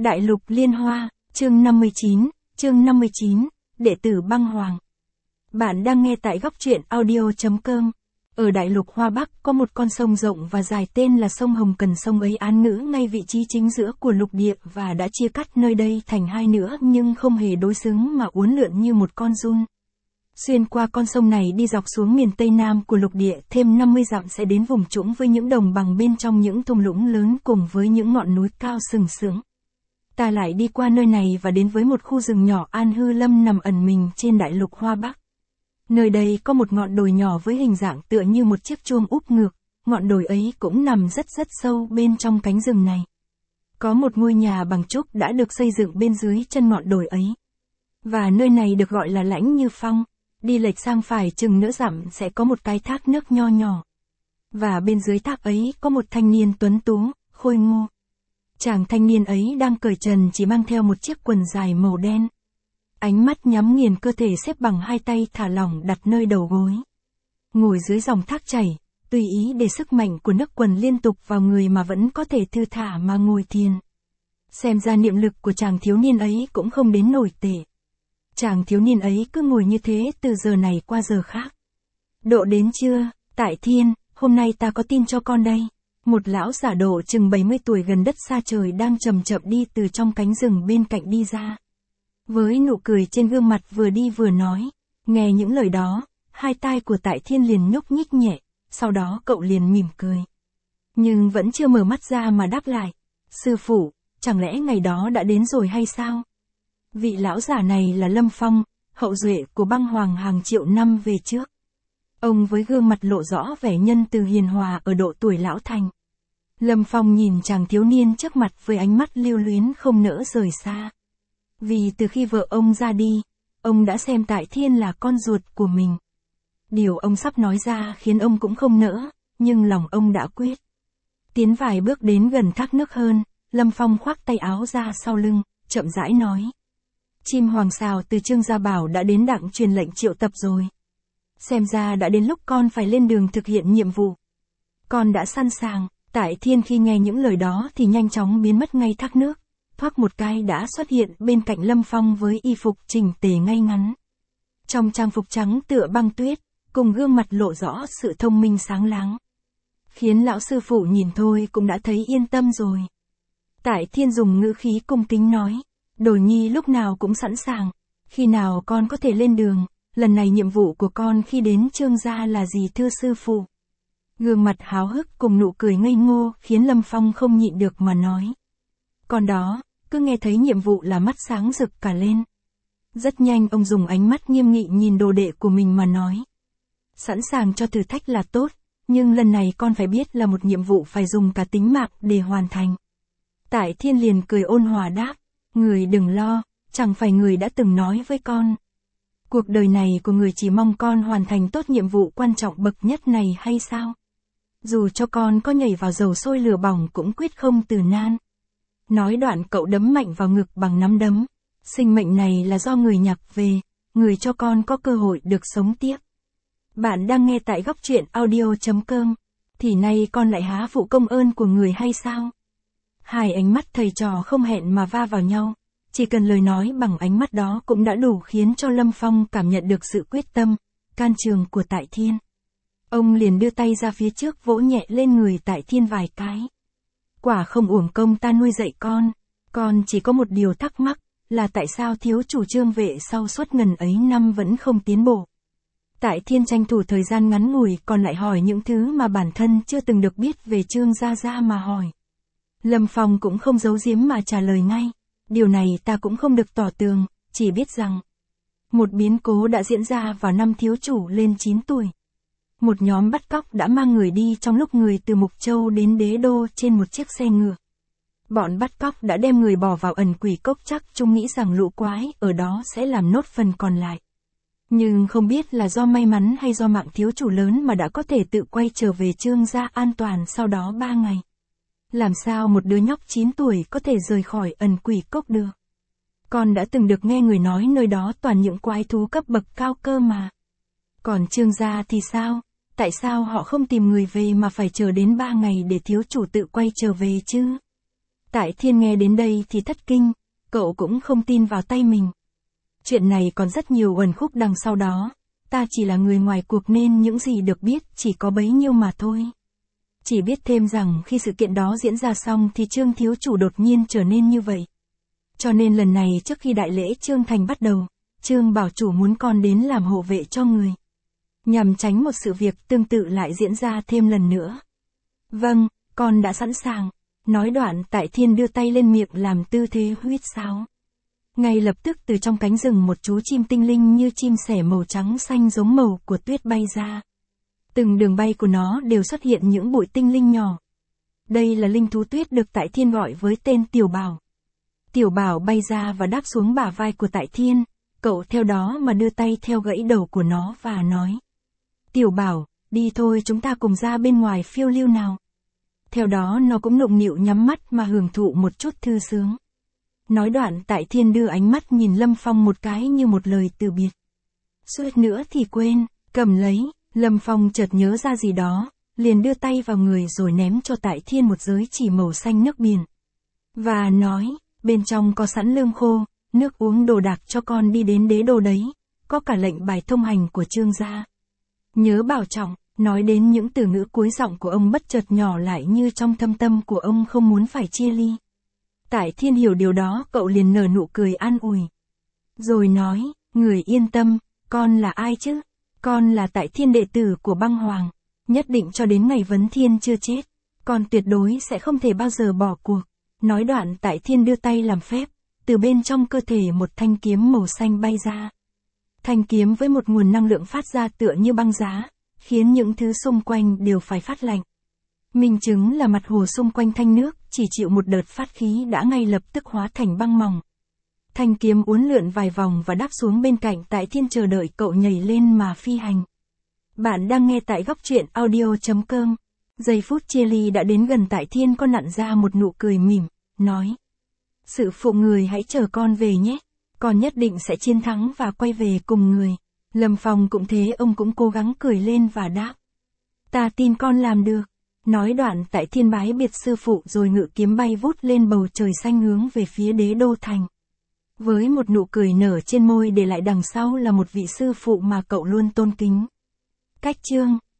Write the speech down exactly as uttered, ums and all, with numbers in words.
Đại lục Liên Hoa, chương năm mươi chín, chương năm mươi chín, đệ tử băng hoàng. Bạn đang nghe tại góc truyện audio.com. Ở Đại lục Hoa Bắc có một con sông rộng và dài tên là sông Hồng Cần. Sông ấy án ngữ ngay vị trí chính giữa của lục địa và đã chia cắt nơi đây thành hai nữa nhưng không hề đối xứng mà uốn lượn như một con giun. Xuyên qua con sông này đi dọc xuống miền Tây Nam của lục địa thêm năm mươi dặm sẽ đến vùng trũng với những đồng bằng bên trong những thung lũng lớn cùng với những ngọn núi cao sừng sững. Ta lại đi qua nơi này và đến với một khu rừng nhỏ An Hư Lâm nằm ẩn mình trên đại lục Hoa Bắc. Nơi đây có một ngọn đồi nhỏ với hình dạng tựa như một chiếc chuông úp ngược, ngọn đồi ấy cũng nằm rất rất sâu bên trong cánh rừng này. Có một ngôi nhà bằng trúc đã được xây dựng bên dưới chân ngọn đồi ấy. Và nơi này được gọi là Lãnh Như Phong, đi lệch sang phải chừng nửa dặm sẽ có một cái thác nước nho nhỏ. Và bên dưới thác ấy có một thanh niên tuấn tú, khôi ngô. Chàng thanh niên ấy đang cởi trần chỉ mang theo một chiếc quần dài màu đen. Ánh mắt nhắm nghiền, cơ thể xếp bằng hai tay thả lỏng đặt nơi đầu gối. Ngồi dưới dòng thác chảy, tùy ý để sức mạnh của nước quần liên tục vào người mà vẫn có thể thư thả mà ngồi thiền. Xem ra niệm lực của chàng thiếu niên ấy cũng không đến nổi tệ. Chàng thiếu niên ấy cứ ngồi như thế từ giờ này qua giờ khác. Độ đến chưa, Tại Thiên, hôm nay ta có tin cho con đây. Một lão giả độ chừng bảy mươi tuổi gần đất xa trời đang chậm chậm đi từ trong cánh rừng bên cạnh đi ra. Với nụ cười trên gương mặt vừa đi vừa nói, nghe những lời đó, hai tai của Tại Thiên liền nhúc nhích nhẹ, sau đó cậu liền mỉm cười. Nhưng vẫn chưa mở mắt ra mà đáp lại, sư phụ, chẳng lẽ ngày đó đã đến rồi hay sao? Vị lão giả này là Lâm Phong, hậu duệ của băng hoàng hàng triệu năm về trước. Ông với gương mặt lộ rõ vẻ nhân từ hiền hòa ở độ tuổi lão thành. Lâm Phong nhìn chàng thiếu niên trước mặt với ánh mắt lưu luyến không nỡ rời xa. Vì từ khi vợ ông ra đi, ông đã xem Tại Thiên là con ruột của mình. Điều ông sắp nói ra khiến ông cũng không nỡ, nhưng lòng ông đã quyết. Tiến vài bước đến gần thác nước hơn, Lâm Phong khoác tay áo ra sau lưng, chậm rãi nói. Chim hoàng sào từ Trương Gia Bảo đã đến đặng truyền lệnh triệu tập rồi. Xem ra đã đến lúc con phải lên đường thực hiện nhiệm vụ. Con đã sẵn sàng. Tại Thiên khi nghe những lời đó thì nhanh chóng biến mất ngay thác nước, thoát một cái đã xuất hiện bên cạnh Lâm Phong với y phục chỉnh tề ngay ngắn. Trong trang phục trắng tựa băng tuyết, cùng gương mặt lộ rõ sự thông minh sáng láng. Khiến lão sư phụ nhìn thôi cũng đã thấy yên tâm rồi. Tại Thiên dùng ngữ khí cung kính nói, Đồ Nhi lúc nào cũng sẵn sàng, khi nào con có thể lên đường, lần này nhiệm vụ của con khi đến Trương gia là gì thưa sư phụ? Gương mặt háo hức cùng nụ cười ngây ngô khiến Lâm Phong không nhịn được mà nói. Còn đó, cứ nghe thấy nhiệm vụ là mắt sáng rực cả lên. Rất nhanh ông dùng ánh mắt nghiêm nghị nhìn đồ đệ của mình mà nói. Sẵn sàng cho thử thách là tốt, nhưng lần này con phải biết là một nhiệm vụ phải dùng cả tính mạng để hoàn thành. Tại Thiên liền cười ôn hòa đáp, người đừng lo, chẳng phải người đã từng nói với con. Cuộc đời này của người chỉ mong con hoàn thành tốt nhiệm vụ quan trọng bậc nhất này hay sao? Dù cho con có nhảy vào dầu sôi lửa bỏng cũng quyết không từ nan. Nói đoạn cậu đấm mạnh vào ngực bằng nắm đấm. Sinh mệnh này là do người nhặt về, người cho con có cơ hội được sống tiếp. Bạn đang nghe tại góc truyện audio.com. Thì nay con lại há phụ công ơn của người hay sao? Hai ánh mắt thầy trò không hẹn mà va vào nhau. Chỉ cần lời nói bằng ánh mắt đó cũng đã đủ khiến cho Lâm Phong cảm nhận được sự quyết tâm, can trường của Tại Thiên. Ông liền đưa tay ra phía trước vỗ nhẹ lên người Tại Thiên vài cái. Quả không uổng công ta nuôi dạy con, con chỉ có một điều thắc mắc, là tại sao thiếu chủ Trương vệ sau suốt ngần ấy năm vẫn không tiến bộ. Tại Thiên tranh thủ thời gian ngắn ngủi còn lại hỏi những thứ mà bản thân chưa từng được biết về Trương gia gia mà hỏi. Lâm Phong cũng không giấu giếm mà trả lời ngay, điều này ta cũng không được tỏ tường, chỉ biết rằng một biến cố đã diễn ra vào năm thiếu chủ lên chín tuổi. Một nhóm bắt cóc đã mang người đi trong lúc người từ Mục Châu đến Đế Đô trên một chiếc xe ngựa. Bọn bắt cóc đã đem người bỏ vào ẩn quỷ cốc, chắc chúng nghĩ rằng lũ quái ở đó sẽ làm nốt phần còn lại. Nhưng không biết là do may mắn hay do mạng thiếu chủ lớn mà đã có thể tự quay trở về Trương gia an toàn sau đó ba ngày. Làm sao một đứa nhóc chín tuổi có thể rời khỏi ẩn quỷ cốc được? Con đã từng được nghe người nói nơi đó toàn những quái thú cấp bậc cao cơ mà. Còn Trương gia thì sao? Tại sao họ không tìm người về mà phải chờ đến ba ngày để thiếu chủ tự quay trở về chứ? Tại Thiên nghe đến đây thì thất kinh, cậu cũng không tin vào tay mình. Chuyện này còn rất nhiều uẩn khúc đằng sau đó, ta chỉ là người ngoài cuộc nên những gì được biết chỉ có bấy nhiêu mà thôi. Chỉ biết thêm rằng khi sự kiện đó diễn ra xong thì Trương thiếu chủ đột nhiên trở nên như vậy. Cho nên lần này trước khi đại lễ Trương Thành bắt đầu, Trương bảo chủ muốn con đến làm hộ vệ cho người. Nhằm tránh một sự việc tương tự lại diễn ra thêm lần nữa. Vâng, con đã sẵn sàng. Nói đoạn Tại Thiên đưa tay lên miệng làm tư thế huýt sáo. Ngay lập tức từ trong cánh rừng một chú chim tinh linh như chim sẻ màu trắng xanh giống màu của tuyết bay ra. Từng đường bay của nó đều xuất hiện những bụi tinh linh nhỏ. Đây là linh thú tuyết được Tại Thiên gọi với tên Tiểu Bảo. Tiểu Bảo bay ra và đáp xuống bả vai của Tại Thiên, cậu theo đó mà đưa tay theo gãy đầu của nó và nói. Tiểu Bảo, đi thôi chúng ta cùng ra bên ngoài phiêu lưu nào. Theo đó nó cũng nũng nịu nhắm mắt mà hưởng thụ một chút thư sướng. Nói đoạn Tại Thiên đưa ánh mắt nhìn Lâm Phong một cái như một lời từ biệt. Suýt nữa thì quên, cầm lấy, Lâm Phong chợt nhớ ra gì đó, liền đưa tay vào người rồi ném cho Tại Thiên một giới chỉ màu xanh nước biển. Và nói, bên trong có sẵn lương khô, nước uống đồ đạc cho con đi đến đế đô đấy, có cả lệnh bài thông hành của Trương gia. Nhớ bảo trọng. Nói đến những từ ngữ cuối giọng của ông bất chợt nhỏ lại như trong thâm tâm của ông không muốn phải chia ly. Tại Thiên hiểu điều đó cậu liền nở nụ cười an ủi. Rồi nói, người yên tâm, con là ai chứ? Con là Tại Thiên đệ tử của băng hoàng. Nhất định cho đến ngày vấn thiên chưa chết. Con tuyệt đối sẽ không thể bao giờ bỏ cuộc. Nói đoạn Tại Thiên đưa tay làm phép. Từ bên trong cơ thể một thanh kiếm màu xanh bay ra. Thanh kiếm với một nguồn năng lượng phát ra tựa như băng giá, khiến những thứ xung quanh đều phải phát lạnh. Minh chứng là mặt hồ xung quanh thanh nước, chỉ chịu một đợt phát khí đã ngay lập tức hóa thành băng mỏng. Thanh kiếm uốn lượn vài vòng và đáp xuống bên cạnh Tại Thiên chờ đợi cậu nhảy lên mà phi hành. Bạn đang nghe tại góc truyện audio chấm com. Giây phút chia ly đã đến gần Tại Thiên có nặn ra một nụ cười mỉm, nói. Sự phụ người hãy chờ con về nhé, con nhất định sẽ chiến thắng và quay về cùng người. Lâm Phong cũng thế, ông cũng cố gắng cười lên và đáp. Ta tin con làm được. Nói đoạn Tại Thiên bái biệt sư phụ rồi ngự kiếm bay vút lên bầu trời xanh hướng về phía đế đô thành. Với một nụ cười nở trên môi để lại đằng sau là một vị sư phụ mà cậu luôn tôn kính. Cách chương